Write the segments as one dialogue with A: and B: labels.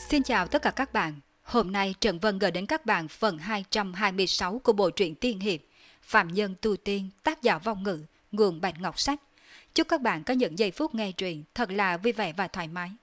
A: Xin chào tất cả các bạn. Hôm nay Trần Vân gửi đến các bạn phần 226 của bộ truyện tiên hiệp Phạm Nhân Tu Tiên, tác giả Vong Ngữ, nguồn Bạch Ngọc Sách. Chúc các bạn có những giây phút nghe truyện thật là vui vẻ và thoải mái.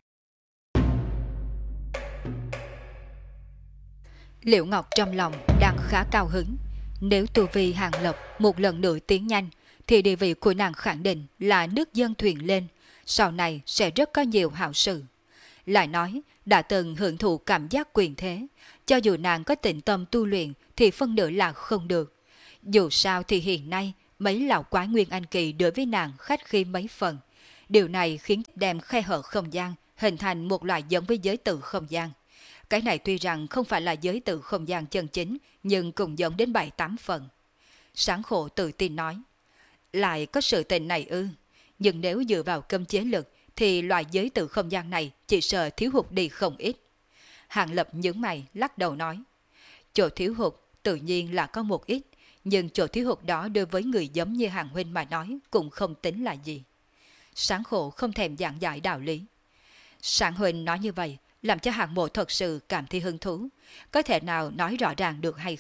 A: Liễu Ngọc trong lòng đang khá cao hứng. Nếu tu vi Hàng Lập một lần nữa tiến nhanh, thì địa vị của nàng khẳng định là nước dân thuyền lên, sau này sẽ rất có nhiều hảo sự. Lại nói, đã từng hưởng thụ cảm giác quyền thế, cho dù nàng có tịnh tâm tu luyện thì phân nửa là không được. Dù sao thì hiện nay, mấy lão quái nguyên anh kỳ đối với nàng khách khí mấy phần. Điều này khiến đem khe hở không gian hình thành một loại giống với giới tử không gian. Cái này tuy rằng không phải là giới tử không gian chân chính, nhưng cũng giống đến 7-8 phần. Sáng Khổ tự tin nói, lại có sự tình này ư, nhưng nếu dựa vào cấm chế lực, thì loại giới tử không gian này chỉ sợ thiếu hụt đi không ít. Hàng Lập nhướng mày lắc đầu nói, chỗ thiếu hụt tự nhiên là có một ít, nhưng chỗ thiếu hụt đó đối với người giống như Hàng Huynh mà nói cũng không tính là gì. Sáng Khổ không thèm giảng giải đạo lý. Sáng Huynh nói như vậy làm cho Hàng Mộ thật sự cảm thấy hứng thú, có thể nào nói rõ ràng được hay